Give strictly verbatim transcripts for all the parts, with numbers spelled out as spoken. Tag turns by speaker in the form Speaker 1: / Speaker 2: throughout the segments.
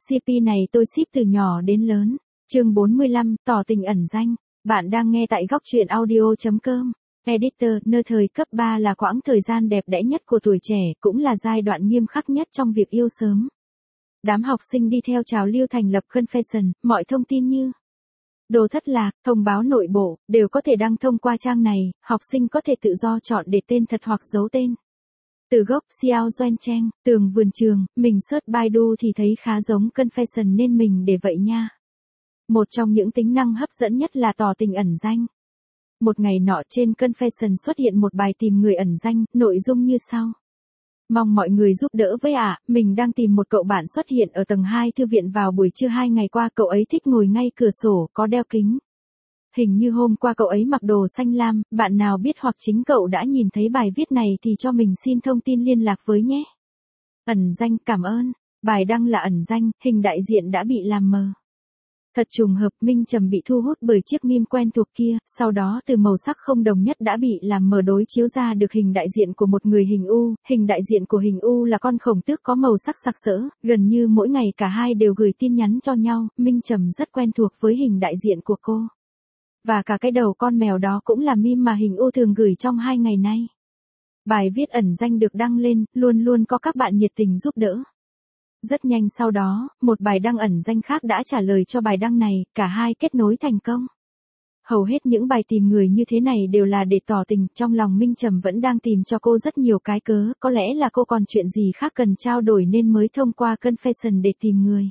Speaker 1: xê pê này tôi ship từ nhỏ đến lớn. Chương bốn mươi lăm, tỏ tình ẩn danh. Bạn đang nghe tại góc truyện audio chấm com. Editor, nơi thời cấp ba là quãng thời gian đẹp đẽ nhất của tuổi trẻ, cũng là giai đoạn nghiêm khắc nhất trong việc yêu sớm. Đám học sinh đi theo trào lưu thành lập confession, mọi thông tin như đồ thất lạc, thông báo nội bộ, đều có thể đăng thông qua trang này, học sinh có thể tự do chọn để tên thật hoặc giấu tên. Từ gốc Xiao Doan Cheng, tường vườn trường, mình search Baidu thì thấy khá giống confession nên mình để vậy nha. Một trong những tính năng hấp dẫn nhất là tỏ tình ẩn danh. Một ngày nọ trên confession xuất hiện một bài tìm người ẩn danh, nội dung như sau. Mong mọi người giúp đỡ với ạ, à, mình đang tìm một cậu bạn xuất hiện ở tầng hai thư viện vào buổi trưa hai ngày qua, cậu ấy thích ngồi ngay cửa sổ, có đeo kính. Hình như hôm qua cậu ấy mặc đồ xanh lam, bạn nào biết hoặc chính cậu đã nhìn thấy bài viết này thì cho mình xin thông tin liên lạc với nhé. Ẩn danh, cảm ơn. Bài đăng là ẩn danh, hình đại diện đã bị làm mờ. Thật trùng hợp, Minh Trầm bị thu hút bởi chiếc meme quen thuộc kia, sau đó từ màu sắc không đồng nhất đã bị làm mờ đối chiếu ra được hình đại diện của một người hình U, hình đại diện của hình U là con khổng tước có màu sắc sặc sỡ, gần như mỗi ngày cả hai đều gửi tin nhắn cho nhau, Minh Trầm rất quen thuộc với hình đại diện của cô. Và cả cái đầu con mèo đó cũng là meme mà hình U thường gửi trong hai ngày nay. Bài viết ẩn danh được đăng lên, luôn luôn có các bạn nhiệt tình giúp đỡ. Rất nhanh sau đó, một bài đăng ẩn danh khác đã trả lời cho bài đăng này, cả hai kết nối thành công. Hầu hết những bài tìm người như thế này đều là để tỏ tình, trong lòng Minh Trầm vẫn đang tìm cho cô rất nhiều cái cớ, có lẽ là cô còn chuyện gì khác cần trao đổi nên mới thông qua confession để tìm người.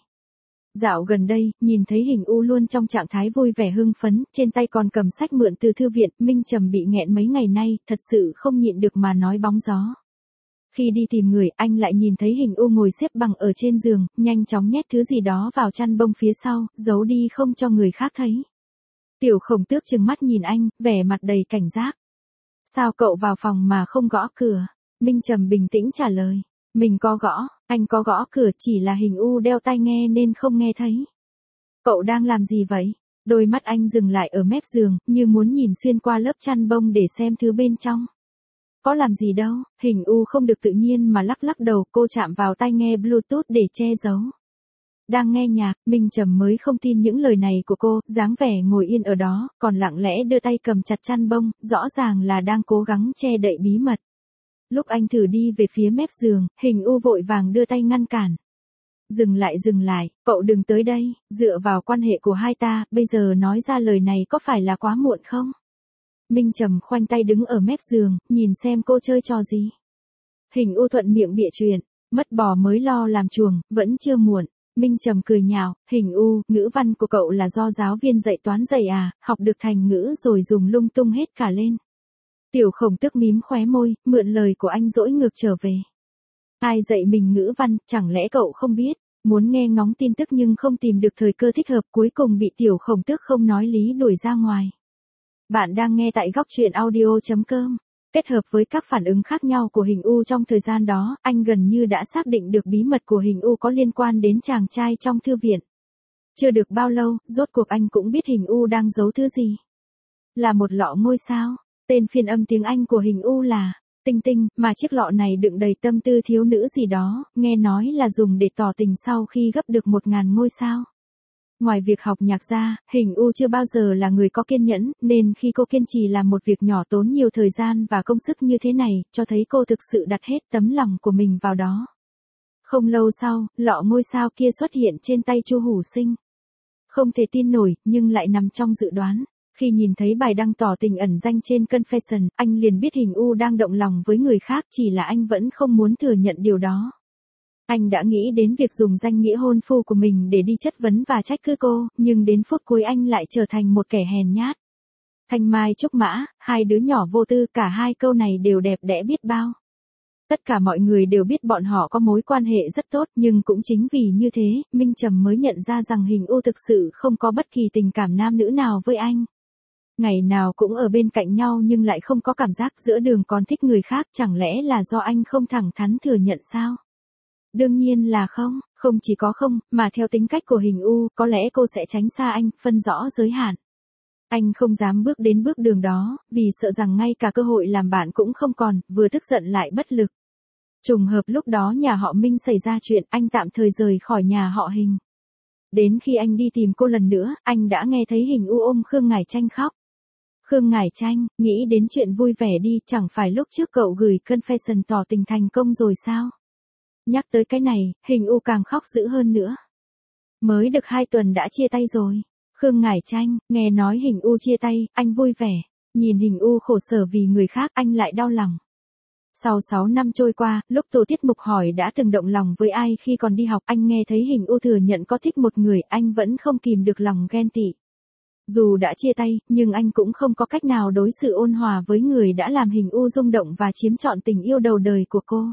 Speaker 1: Dạo gần đây, nhìn thấy hình U luôn trong trạng thái vui vẻ hưng phấn, trên tay còn cầm sách mượn từ thư viện, Minh Trầm bị nghẹn mấy ngày nay, thật sự không nhịn được mà nói bóng gió. Khi đi tìm người, anh lại nhìn thấy hình U ngồi xếp bằng ở trên giường, nhanh chóng nhét thứ gì đó vào chăn bông phía sau, giấu đi không cho người khác thấy. Tiểu Khổng Tước trừng mắt nhìn anh, vẻ mặt đầy cảnh giác. Sao cậu vào phòng mà không gõ cửa? Minh Trầm bình tĩnh trả lời. Mình có gõ, anh có gõ cửa, chỉ là hình U đeo tai nghe nên không nghe thấy. Cậu đang làm gì vậy? Đôi mắt anh dừng lại ở mép giường, như muốn nhìn xuyên qua lớp chăn bông để xem thứ bên trong. Có làm gì đâu, hình U không được tự nhiên mà lắc lắc đầu, cô chạm vào tai nghe Bluetooth để che giấu. Đang nghe nhạc, Minh Trầm mới không tin những lời này của cô, dáng vẻ ngồi yên ở đó, còn lặng lẽ đưa tay cầm chặt chăn bông, rõ ràng là đang cố gắng che đậy bí mật. Lúc anh thử đi về phía mép giường, hình U vội vàng đưa tay ngăn cản. Dừng lại dừng lại, cậu đừng tới đây, dựa vào quan hệ của hai ta, bây giờ nói ra lời này có phải là quá muộn không? Minh Trầm khoanh tay đứng ở mép giường, nhìn xem cô chơi trò gì. Hình U thuận miệng bịa chuyện, mất bò mới lo làm chuồng, vẫn chưa muộn. Minh Trầm cười nhạo, hình U, ngữ văn của cậu là do giáo viên dạy toán dạy à, học được thành ngữ rồi dùng lung tung hết cả lên. Tiểu Khổng Tước mím khóe môi, mượn lời của anh dỗi ngược trở về. Ai dạy mình ngữ văn, chẳng lẽ cậu không biết? Muốn nghe ngóng tin tức nhưng không tìm được thời cơ thích hợp, cuối cùng bị Tiểu Khổng Tước không nói lý đuổi ra ngoài. Bạn đang nghe tại góc truyện audio chấm com. Kết hợp với các phản ứng khác nhau của hình U trong thời gian đó, anh gần như đã xác định được bí mật của hình U có liên quan đến chàng trai trong thư viện. Chưa được bao lâu, rốt cuộc anh cũng biết hình U đang giấu thứ gì. Là một lọ ngôi sao. Tên phiên âm tiếng Anh của hình U là Tinh Tinh, mà chiếc lọ này đựng đầy tâm tư thiếu nữ gì đó, nghe nói là dùng để tỏ tình sau khi gấp được một ngàn ngôi sao. Ngoài việc học nhạc ra, hình U chưa bao giờ là người có kiên nhẫn, nên khi cô kiên trì làm một việc nhỏ tốn nhiều thời gian và công sức như thế này, cho thấy cô thực sự đặt hết tấm lòng của mình vào đó. Không lâu sau, lọ ngôi sao kia xuất hiện trên tay Chu Hủ Sinh. Không thể tin nổi, nhưng lại nằm trong dự đoán. Khi nhìn thấy bài đăng tỏ tình ẩn danh trên confession, anh liền biết hình U đang động lòng với người khác, chỉ là anh vẫn không muốn thừa nhận điều đó. Anh đã nghĩ đến việc dùng danh nghĩa hôn phu của mình để đi chất vấn và trách cứ cô, nhưng đến phút cuối anh lại trở thành một kẻ hèn nhát. Thanh Mai Trúc Mã, hai đứa nhỏ vô tư, cả hai câu này đều đẹp đẽ biết bao. Tất cả mọi người đều biết bọn họ có mối quan hệ rất tốt, nhưng cũng chính vì như thế, Minh Trầm mới nhận ra rằng hình U thực sự không có bất kỳ tình cảm nam nữ nào với anh. Ngày nào cũng ở bên cạnh nhau nhưng lại không có cảm giác giữa đường còn thích người khác, chẳng lẽ là do anh không thẳng thắn thừa nhận sao? Đương nhiên là không, không chỉ có không, mà theo tính cách của hình U, có lẽ cô sẽ tránh xa anh, phân rõ giới hạn. Anh không dám bước đến bước đường đó, vì sợ rằng ngay cả cơ hội làm bạn cũng không còn, vừa tức giận lại bất lực. Trùng hợp lúc đó nhà họ Minh xảy ra chuyện, anh tạm thời rời khỏi nhà họ Hình. Đến khi anh đi tìm cô lần nữa, anh đã nghe thấy Hình U ôm Khương Ngải Tranh khóc. Khương Ngải Tranh, nghĩ đến chuyện vui vẻ đi, chẳng phải lúc trước cậu gửi confession tỏ tình thành công rồi sao? Nhắc tới cái này, Hình U càng khóc dữ hơn nữa. Mới được hai tuần đã chia tay rồi. Khương Ngải Tranh, nghe nói Hình U chia tay, anh vui vẻ. Nhìn Hình U khổ sở vì người khác, anh lại đau lòng. Sau sáu năm trôi qua, lúc tổ tiết mục hỏi đã từng động lòng với ai khi còn đi học, anh nghe thấy Hình U thừa nhận có thích một người, anh vẫn không kìm được lòng ghen tị. Dù đã chia tay, nhưng anh cũng không có cách nào đối xử ôn hòa với người đã làm Hình U rung động và chiếm trọn tình yêu đầu đời của cô.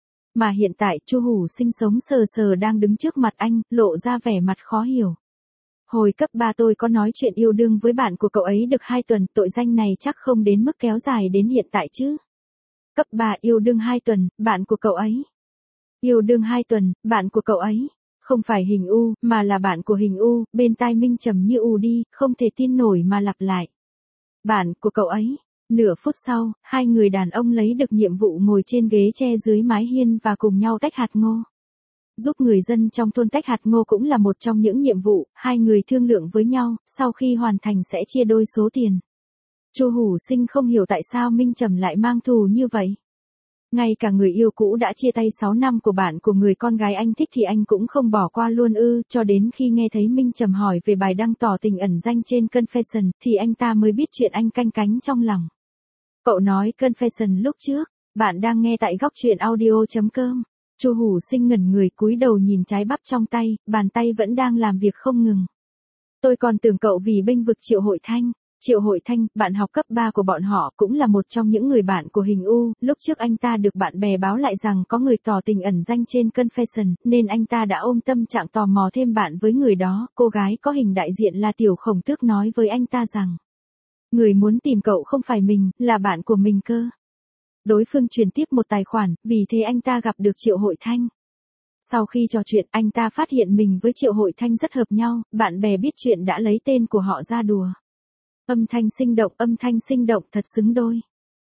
Speaker 1: Mà hiện tại, Chu Hủ Sinh sống sờ sờ đang đứng trước mặt anh, lộ ra vẻ mặt khó hiểu. Hồi cấp ba tôi có nói chuyện yêu đương với bạn của cậu ấy được hai tuần, tội danh này chắc không đến mức kéo dài đến hiện tại chứ. Cấp ba yêu đương hai tuần, bạn của cậu ấy. Yêu đương hai tuần, bạn của cậu ấy. Không phải Hình U, mà là bạn của Hình U, bên tai Minh trầm như u đi, không thể tin nổi mà lặp lại. Bạn của cậu ấy. Nửa phút sau, hai người đàn ông lấy được nhiệm vụ ngồi trên ghế tre dưới mái hiên và cùng nhau tách hạt ngô. Giúp người dân trong thôn tách hạt ngô cũng là một trong những nhiệm vụ, hai người thương lượng với nhau, sau khi hoàn thành sẽ chia đôi số tiền. Chu Hủ Sinh không hiểu tại sao Minh Trầm lại mang thù như vậy. Ngay cả người yêu cũ đã chia tay sáu năm của bạn của người con gái anh thích thì anh cũng không bỏ qua luôn ư, cho đến khi nghe thấy Minh Trầm hỏi về bài đăng tỏ tình ẩn danh trên confession thì anh ta mới biết chuyện anh canh cánh trong lòng. Cậu nói confession lúc trước, bạn đang nghe tại góc truyện audio chấm com. Chu Hủ Sinh ngẩn người cúi đầu nhìn trái bắp trong tay, bàn tay vẫn đang làm việc không ngừng. Tôi còn tưởng cậu vì bênh vực Triệu Hội Thanh. Triệu Hội Thanh, bạn học cấp ba của bọn họ cũng là một trong những người bạn của Hình U, lúc trước anh ta được bạn bè báo lại rằng có người tỏ tình ẩn danh trên confession, nên anh ta đã ôm tâm trạng tò mò thêm bạn với người đó, cô gái có hình đại diện là Tiểu Khổng Tước nói với anh ta rằng, người muốn tìm cậu không phải mình, là bạn của mình cơ. Đối phương truyền tiếp một tài khoản, vì thế anh ta gặp được Triệu Hội Thanh. Sau khi trò chuyện, anh ta phát hiện mình với Triệu Hội Thanh rất hợp nhau, bạn bè biết chuyện đã lấy tên của họ ra đùa. Âm thanh sinh động, âm thanh sinh động thật xứng đôi.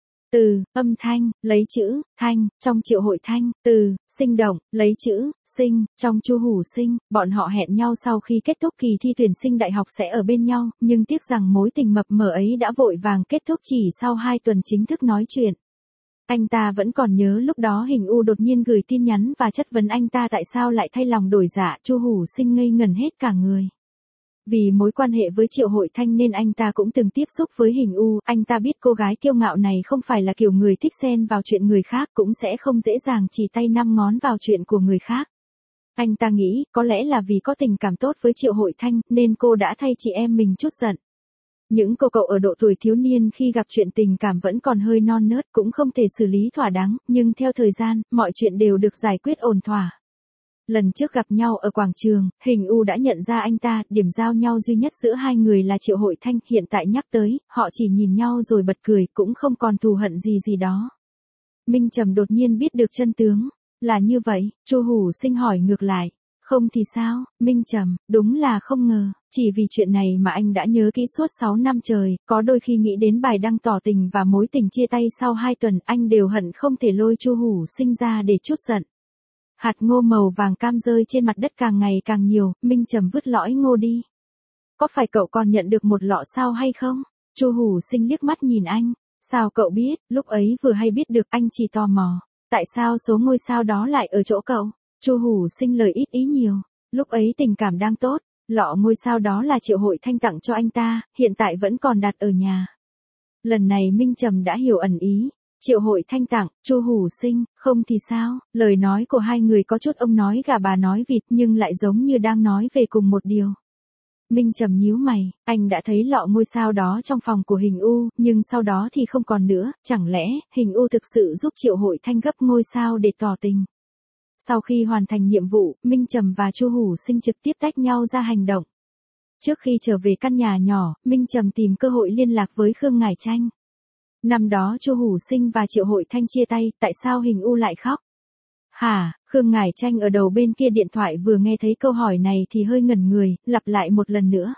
Speaker 1: Từ, âm thanh, lấy chữ, thanh, trong Triệu Hội Thanh, từ, sinh động, lấy chữ, sinh, trong Chu Hủ Sinh, bọn họ hẹn nhau sau khi kết thúc kỳ thi tuyển sinh đại học sẽ ở bên nhau, nhưng tiếc rằng mối tình mập mờ ấy đã vội vàng kết thúc chỉ sau hai tuần chính thức nói chuyện. Anh ta vẫn còn nhớ lúc đó Hình U đột nhiên gửi tin nhắn và chất vấn anh ta tại sao lại thay lòng đổi dạ, Chu Hủ Sinh ngây ngẩn hết cả người. Vì mối quan hệ với Triệu Hội Thanh nên anh ta cũng từng tiếp xúc với Hình U, anh ta biết cô gái kiêu ngạo này không phải là kiểu người thích xen vào chuyện người khác, cũng sẽ không dễ dàng chỉ tay năm ngón vào chuyện của người khác. Anh ta nghĩ, có lẽ là vì có tình cảm tốt với Triệu Hội Thanh, nên cô đã thay chị em mình chút giận. Những cô cậu ở độ tuổi thiếu niên khi gặp chuyện tình cảm vẫn còn hơi non nớt, cũng không thể xử lý thỏa đáng, nhưng theo thời gian, mọi chuyện đều được giải quyết ổn thỏa. Lần trước gặp nhau ở quảng trường, Hình U đã nhận ra anh ta, điểm giao nhau duy nhất giữa hai người là Triệu Hội Thanh, hiện tại nhắc tới, họ chỉ nhìn nhau rồi bật cười, cũng không còn thù hận gì gì đó. Minh Trầm đột nhiên biết được chân tướng, là như vậy, Chu Hủ Sinh hỏi ngược lại, không thì sao, Minh Trầm, đúng là không ngờ, chỉ vì chuyện này mà anh đã nhớ kỹ suốt sáu năm trời, có đôi khi nghĩ đến bài đăng tỏ tình và mối tình chia tay sau hai tuần, anh đều hận không thể lôi Chu Hủ Sinh ra để trút giận. Hạt ngô màu vàng cam rơi trên mặt đất càng ngày càng nhiều, Minh Trầm vứt lõi ngô đi. Có phải cậu còn nhận được một lọ sao hay không? Chu Hủ Sinh liếc mắt nhìn anh. Sao cậu biết, lúc ấy vừa hay biết được, anh chỉ tò mò. Tại sao số ngôi sao đó lại ở chỗ cậu? Chu Hủ Sinh lời ít ý nhiều. Lúc ấy tình cảm đang tốt, lọ ngôi sao đó là Triệu Hội Thanh tặng cho anh ta, hiện tại vẫn còn đặt ở nhà. Lần này Minh Trầm đã hiểu ẩn ý. Triệu Hội Thanh tặng, Chu Hủ Sinh, không thì sao, lời nói của hai người có chút ông nói gà bà nói vịt nhưng lại giống như đang nói về cùng một điều. Minh Trầm nhíu mày, anh đã thấy lọ ngôi sao đó trong phòng của Hình U, nhưng sau đó thì không còn nữa, chẳng lẽ, Hình U thực sự giúp Triệu Hội Thanh gấp ngôi sao để tỏ tình. Sau khi hoàn thành nhiệm vụ, Minh Trầm và Chu Hủ Sinh trực tiếp tách nhau ra hành động. Trước khi trở về căn nhà nhỏ, Minh Trầm tìm cơ hội liên lạc với Khương Ngải Tranh. Năm đó Chu Hủ Sinh và Triệu Hội Thanh chia tay, tại sao Hình U lại khóc? Hả, Khương Ngải Tranh ở đầu bên kia điện thoại vừa nghe thấy câu hỏi này thì hơi ngẩn người, lặp lại một lần nữa.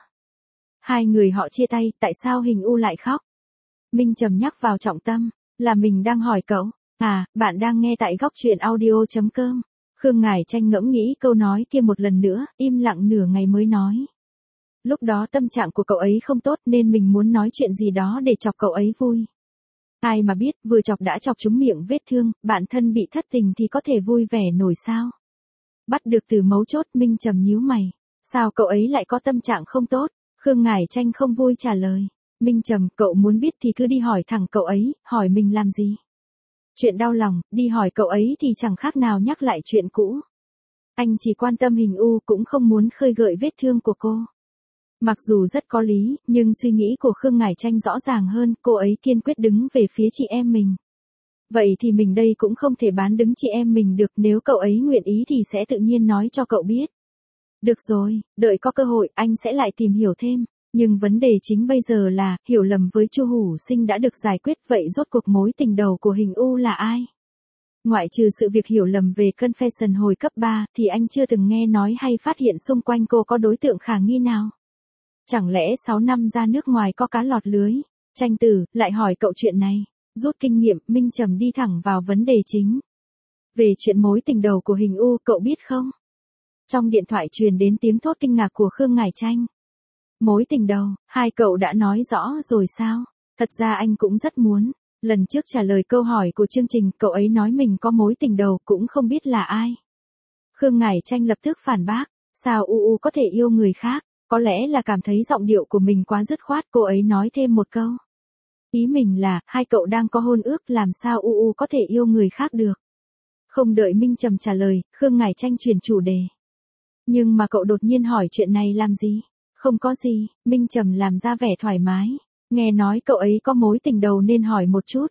Speaker 1: Hai người họ chia tay, tại sao Hình U lại khóc? Minh Trầm nhắc vào trọng tâm, là mình đang hỏi cậu. À, bạn đang nghe tại góc truyện audio chấm com. Khương Ngải Tranh ngẫm nghĩ câu nói kia một lần nữa, im lặng nửa ngày mới nói. Lúc đó tâm trạng của cậu ấy không tốt nên mình muốn nói chuyện gì đó để chọc cậu ấy vui. Ai mà biết, vừa chọc đã chọc trúng miệng vết thương, bạn thân bị thất tình thì có thể vui vẻ nổi sao? Bắt được từ mấu chốt, Minh trầm nhíu mày. Sao cậu ấy lại có tâm trạng không tốt? Khương Ngải Tranh không vui trả lời. Minh trầm, cậu muốn biết thì cứ đi hỏi thẳng cậu ấy, hỏi mình làm gì? Chuyện đau lòng, đi hỏi cậu ấy thì chẳng khác nào nhắc lại chuyện cũ. Anh chỉ quan tâm hình u, cũng không muốn khơi gợi vết thương của cô. Mặc dù rất có lý, nhưng suy nghĩ của Khương Ngải Tranh rõ ràng hơn, cô ấy kiên quyết đứng về phía chị em mình. Vậy thì mình đây cũng không thể bán đứng chị em mình được, nếu cậu ấy nguyện ý thì sẽ tự nhiên nói cho cậu biết. Được rồi, đợi có cơ hội anh sẽ lại tìm hiểu thêm. Nhưng vấn đề chính bây giờ là, hiểu lầm với Chu Hủ Sinh đã được giải quyết, vậy rốt cuộc mối tình đầu của hình u là ai? Ngoại trừ sự việc hiểu lầm về Confession hồi cấp ba, thì anh chưa từng nghe nói hay phát hiện xung quanh cô có đối tượng khả nghi nào. Chẳng lẽ sáu năm ra nước ngoài có cá lọt lưới? Tranh Tử, lại hỏi cậu chuyện này. Rút kinh nghiệm, Minh trầm đi thẳng vào vấn đề chính. Về chuyện mối tình đầu của hình u, cậu biết không? Trong điện thoại truyền đến tiếng thốt kinh ngạc của Khương Ngải Tranh. Mối tình đầu, hai cậu đã nói rõ rồi sao? Thật ra anh cũng rất muốn. Lần trước trả lời câu hỏi của chương trình, cậu ấy nói mình có mối tình đầu, cũng không biết là ai. Khương Ngải Tranh lập tức phản bác. Sao u u có thể yêu người khác? Có lẽ là cảm thấy giọng điệu của mình quá dứt khoát, cô ấy nói thêm một câu. Ý mình là, hai cậu đang có hôn ước, làm sao u u có thể yêu người khác được? Không đợi Minh trầm trả lời, Khương Ngải Tranh chuyển chủ đề. Nhưng mà cậu đột nhiên hỏi chuyện này làm gì? Không có gì, Minh trầm làm ra vẻ thoải mái. Nghe nói cậu ấy có mối tình đầu nên hỏi một chút.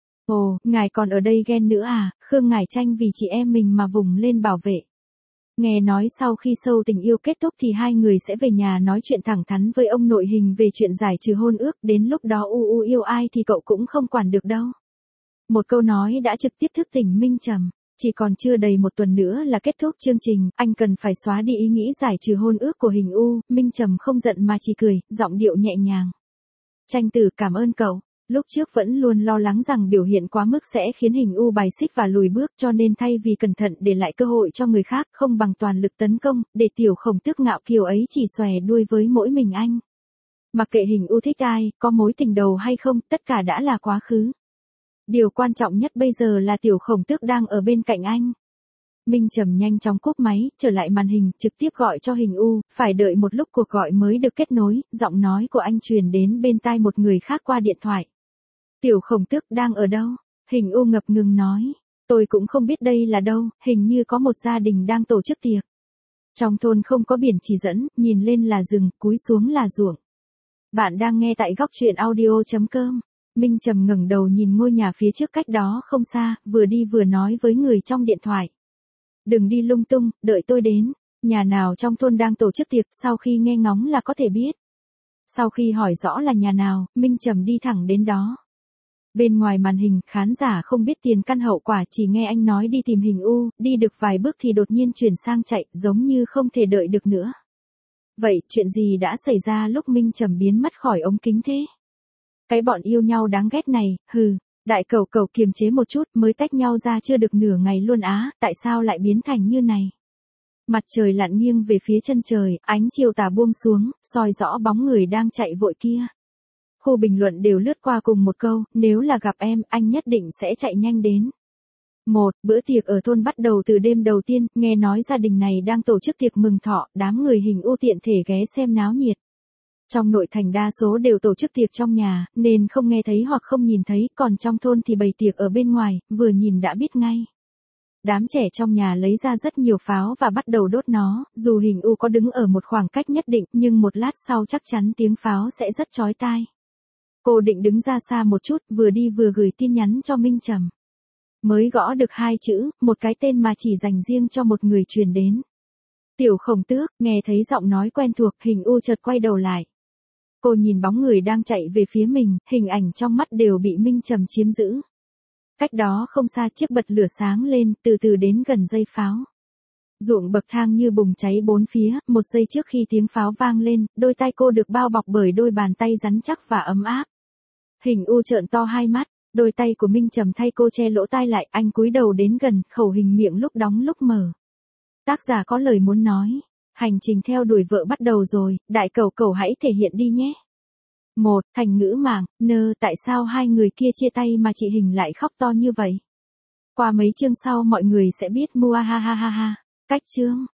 Speaker 1: Ồ, ngài còn ở đây ghen nữa à? Khương Ngải Tranh vì chị em mình mà vùng lên bảo vệ. Nghe nói sau khi show tình yêu kết thúc thì hai người sẽ về nhà nói chuyện thẳng thắn với ông nội hình về chuyện giải trừ hôn ước, đến lúc đó u u yêu ai thì cậu cũng không quản được đâu. Một câu nói đã trực tiếp thức tỉnh Minh trầm. Chỉ còn chưa đầy một tuần nữa là kết thúc chương trình, anh cần phải xóa đi ý nghĩ giải trừ hôn ước của hình u. Minh trầm không giận mà chỉ cười, giọng điệu nhẹ nhàng. Tranh Tử, cảm ơn cậu. Lúc trước vẫn luôn lo lắng rằng biểu hiện quá mức sẽ khiến hình u bài xích và lùi bước, cho nên thay vì cẩn thận để lại cơ hội cho người khác, không bằng toàn lực tấn công, để tiểu khổng tước ngạo kiều ấy chỉ xòe đuôi với mỗi mình anh. Mặc kệ hình u thích ai, có mối tình đầu hay không, tất cả đã là quá khứ. Điều quan trọng nhất bây giờ là tiểu khổng tước đang ở bên cạnh anh. Minh trầm nhanh chóng cúp máy, trở lại màn hình, trực tiếp gọi cho hình u, phải đợi một lúc cuộc gọi mới được kết nối, giọng nói của anh truyền đến bên tai một người khác qua điện thoại. Tiểu khổng tước đang ở đâu? Hình u ngập ngừng nói. Tôi cũng không biết đây là đâu, hình như có một gia đình đang tổ chức tiệc. Trong thôn không có biển chỉ dẫn, nhìn lên là rừng, cúi xuống là ruộng. Bạn đang nghe tại góc truyện audio chấm com. Minh trầm ngẩng đầu nhìn ngôi nhà phía trước cách đó không xa, vừa đi vừa nói với người trong điện thoại. Đừng đi lung tung, đợi tôi đến. Nhà nào trong thôn đang tổ chức tiệc, sau khi nghe ngóng là có thể biết. Sau khi hỏi rõ là nhà nào, Minh trầm đi thẳng đến đó. Bên ngoài màn hình, khán giả không biết tiền căn hậu quả, chỉ nghe anh nói đi tìm hình u, đi được vài bước thì đột nhiên chuyển sang chạy, giống như không thể đợi được nữa. Vậy, chuyện gì đã xảy ra lúc Minh trầm biến mất khỏi ống kính thế? Cái bọn yêu nhau đáng ghét này, hừ, đại cẩu cẩu kiềm chế một chút, mới tách nhau ra chưa được nửa ngày luôn á, tại sao lại biến thành như này? Mặt trời lặn nghiêng về phía chân trời, ánh chiều tà buông xuống, soi rõ bóng người đang chạy vội kia. Khu bình luận đều lướt qua cùng một câu, nếu là gặp em, anh nhất định sẽ chạy nhanh đến. Một, bữa tiệc ở thôn bắt đầu từ đêm đầu tiên, nghe nói gia đình này đang tổ chức tiệc mừng thọ, đám người hình u tiện thể ghé xem náo nhiệt. Trong nội thành đa số đều tổ chức tiệc trong nhà, nên không nghe thấy hoặc không nhìn thấy, còn trong thôn thì bày tiệc ở bên ngoài, vừa nhìn đã biết ngay. Đám trẻ trong nhà lấy ra rất nhiều pháo và bắt đầu đốt nó, dù hình u có đứng ở một khoảng cách nhất định, nhưng một lát sau chắc chắn tiếng pháo sẽ rất chói tai. Cô định đứng ra xa một chút, vừa đi vừa gửi tin nhắn cho Minh trầm. Mới gõ được hai chữ, một cái tên mà chỉ dành riêng cho một người truyền đến. Tiểu khổng tước, nghe thấy giọng nói quen thuộc, hình u chợt quay đầu lại. Cô nhìn bóng người đang chạy về phía mình, hình ảnh trong mắt đều bị Minh trầm chiếm giữ. Cách đó không xa chiếc bật lửa sáng lên, từ từ đến gần dây pháo. Ruộng bậc thang như bùng cháy bốn phía, một giây trước khi tiếng pháo vang lên, đôi tay cô được bao bọc bởi đôi bàn tay rắn chắc và ấm áp. Hình u trợn to hai mắt, Đôi tay của Minh Trầm thay cô che lỗ tai lại, anh cúi đầu đến gần, khẩu hình miệng lúc đóng lúc mở. Tác giả có lời muốn nói. Hành trình theo đuổi vợ bắt đầu rồi, đại cẩu cẩu hãy thể hiện đi nhé. Một, thành ngữ mảng, nơ, tại sao hai người kia chia tay mà chị Hình lại khóc to như vậy? Qua mấy chương sau mọi người sẽ biết mua ha ha ha ha. Cách chương.